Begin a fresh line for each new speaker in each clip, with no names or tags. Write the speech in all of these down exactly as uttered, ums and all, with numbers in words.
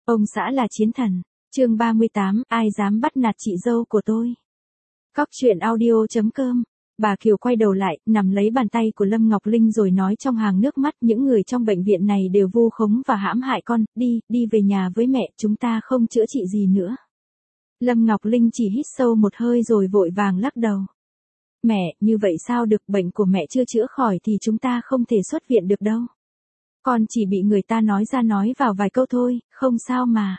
Ông xã là chiến thần. Chương ba mươi tám, ai dám bắt nạt chị dâu của tôi. Cóc truyện audio chấm com. Bà Kiều quay đầu lại, nắm lấy bàn tay của Lâm Ngọc Linh rồi nói trong hàng nước mắt, những người trong bệnh viện này đều vu khống và hãm hại con, đi, đi về nhà với mẹ, chúng ta không chữa trị gì nữa. Lâm Ngọc Linh chỉ hít sâu một hơi rồi vội vàng lắc đầu. Mẹ, như vậy sao được, bệnh của mẹ chưa chữa khỏi thì chúng ta không thể xuất viện được đâu. Con chỉ bị người ta nói ra nói vào vài câu thôi, không sao mà.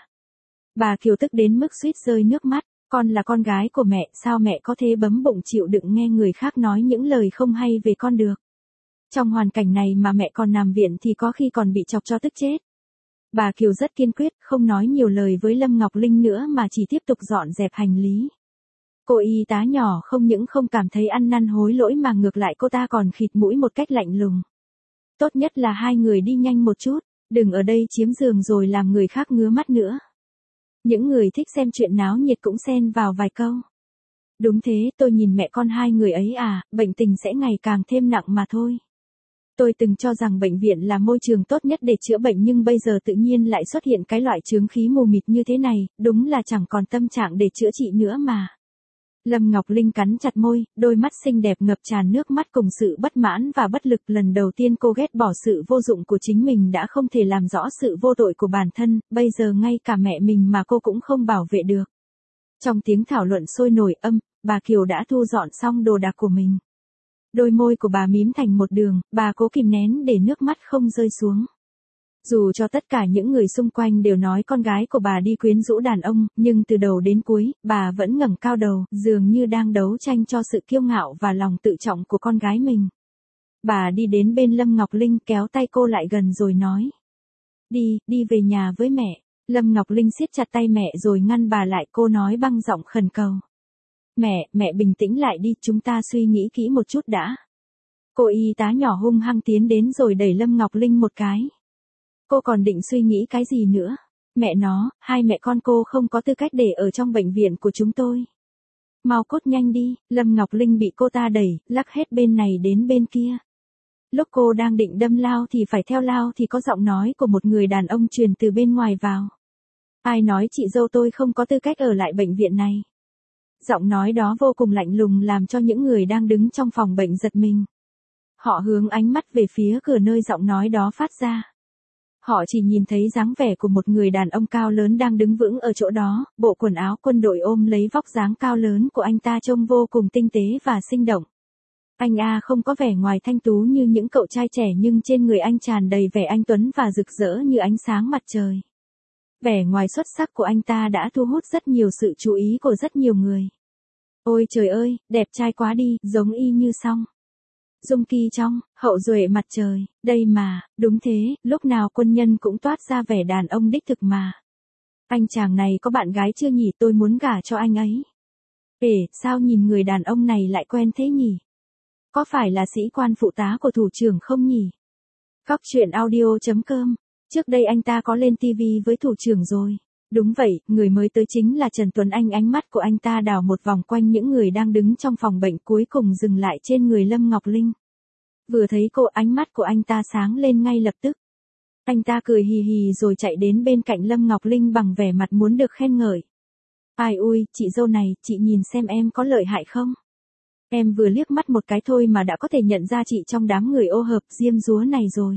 Bà Kiều tức đến mức suýt rơi nước mắt, con là con gái của mẹ, sao mẹ có thể bấm bụng chịu đựng nghe người khác nói những lời không hay về con được. Trong hoàn cảnh này mà mẹ còn nằm viện thì có khi còn bị chọc cho tức chết. Bà Kiều rất kiên quyết, không nói nhiều lời với Lâm Ngọc Linh nữa mà chỉ tiếp tục dọn dẹp hành lý. Cô y tá nhỏ không những không cảm thấy ăn năn hối lỗi mà ngược lại cô ta còn khịt mũi một cách lạnh lùng. Tốt nhất là hai người đi nhanh một chút, đừng ở đây chiếm giường rồi làm người khác ngứa mắt nữa. Những người thích xem chuyện náo nhiệt cũng xen vào vài câu. Đúng thế, tôi nhìn mẹ con hai người ấy à, bệnh tình sẽ ngày càng thêm nặng mà thôi. Tôi từng cho rằng bệnh viện là môi trường tốt nhất để chữa bệnh nhưng bây giờ tự nhiên lại xuất hiện cái loại chướng khí mù mịt như thế này, đúng là chẳng còn tâm trạng để chữa trị nữa mà. Lâm Ngọc Linh cắn chặt môi, đôi mắt xinh đẹp ngập tràn nước mắt cùng sự bất mãn và bất lực. Lần đầu tiên cô ghét bỏ sự vô dụng của chính mình đã không thể làm rõ sự vô tội của bản thân, bây giờ ngay cả mẹ mình mà cô cũng không bảo vệ được. Trong tiếng thảo luận sôi nổi âm, bà Kiều đã thu dọn xong đồ đạc của mình. Đôi môi của bà mím thành một đường, bà cố kìm nén để nước mắt không rơi xuống. Dù cho tất cả những người xung quanh đều nói con gái của bà đi quyến rũ đàn ông, nhưng từ đầu đến cuối, bà vẫn ngẩng cao đầu, dường như đang đấu tranh cho sự kiêu ngạo và lòng tự trọng của con gái mình. Bà đi đến bên Lâm Ngọc Linh kéo tay cô lại gần rồi nói. Đi, đi về nhà với mẹ. Lâm Ngọc Linh siết chặt tay mẹ rồi ngăn bà lại, cô nói băng giọng khẩn cầu. Mẹ, mẹ bình tĩnh lại đi, chúng ta suy nghĩ kỹ một chút đã. Cô y tá nhỏ hung hăng tiến đến rồi đẩy Lâm Ngọc Linh một cái. Cô còn định suy nghĩ cái gì nữa? Mẹ nó, hai mẹ con cô không có tư cách để ở trong bệnh viện của chúng tôi. Mau cốt nhanh đi, Lâm Ngọc Linh bị cô ta đẩy, lắc hết bên này đến bên kia. Lúc cô đang định đâm lao thì phải theo lao thì có giọng nói của một người đàn ông truyền từ bên ngoài vào. Ai nói chị dâu tôi không có tư cách ở lại bệnh viện này? Giọng nói đó vô cùng lạnh lùng làm cho những người đang đứng trong phòng bệnh giật mình. Họ hướng ánh mắt về phía cửa nơi giọng nói đó phát ra. Họ chỉ nhìn thấy dáng vẻ của một người đàn ông cao lớn đang đứng vững ở chỗ đó, bộ quần áo quân đội ôm lấy vóc dáng cao lớn của anh ta trông vô cùng tinh tế và sinh động. Anh A không có vẻ ngoài thanh tú như những cậu trai trẻ nhưng trên người anh tràn đầy vẻ anh tuấn và rực rỡ như ánh sáng mặt trời. Vẻ ngoài xuất sắc của anh ta đã thu hút rất nhiều sự chú ý của rất nhiều người. Ôi trời ơi, đẹp trai quá đi, giống y như Song Joong Ki trong Hậu duệ mặt trời, đây mà, đúng thế, lúc nào quân nhân cũng toát ra vẻ đàn ông đích thực mà. Anh chàng này có bạn gái chưa nhỉ, tôi muốn gả cho anh ấy. Ê, sao nhìn người đàn ông này lại quen thế nhỉ? Có phải là sĩ quan phụ tá của thủ trưởng không nhỉ? Cóc truyện audio chấm com. Trước đây anh ta có lên tivi với thủ trưởng rồi. Đúng vậy, người mới tới chính là Trần Tuấn Anh. Ánh mắt của anh ta đảo một vòng quanh những người đang đứng trong phòng bệnh cuối cùng dừng lại trên người Lâm Ngọc Linh. Vừa thấy cô ánh mắt của anh ta sáng lên ngay lập tức. Anh ta cười hì hì rồi chạy đến bên cạnh Lâm Ngọc Linh bằng vẻ mặt muốn được khen ngợi. Ai ui, chị dâu này, chị nhìn xem em có lợi hại không? Em vừa liếc mắt một cái thôi mà đã có thể nhận ra chị trong đám người ô hợp diêm dúa này rồi.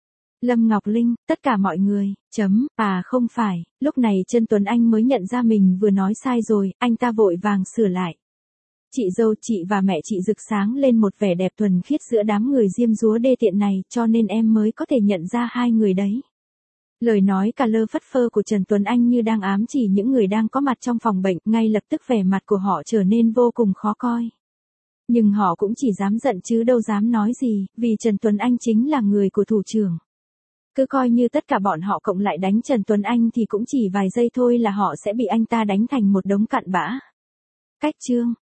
Lâm Ngọc Linh, tất cả mọi người, chấm, à không phải, lúc này Trần Tuấn Anh mới nhận ra mình vừa nói sai rồi, anh ta vội vàng sửa lại. Chị dâu, chị và mẹ chị rực sáng lên một vẻ đẹp thuần khiết giữa đám người diêm dúa đê tiện này, cho nên em mới có thể nhận ra hai người đấy. Lời nói cà lơ phất phơ của Trần Tuấn Anh như đang ám chỉ những người đang có mặt trong phòng bệnh, ngay lập tức vẻ mặt của họ trở nên vô cùng khó coi. Nhưng họ cũng chỉ dám giận chứ đâu dám nói gì, vì Trần Tuấn Anh chính là người của thủ trưởng. Cứ coi như tất cả bọn họ cộng lại đánh Trần Tuấn Anh thì cũng chỉ vài giây thôi là họ sẽ bị anh ta đánh thành một đống cặn bã. Cách chương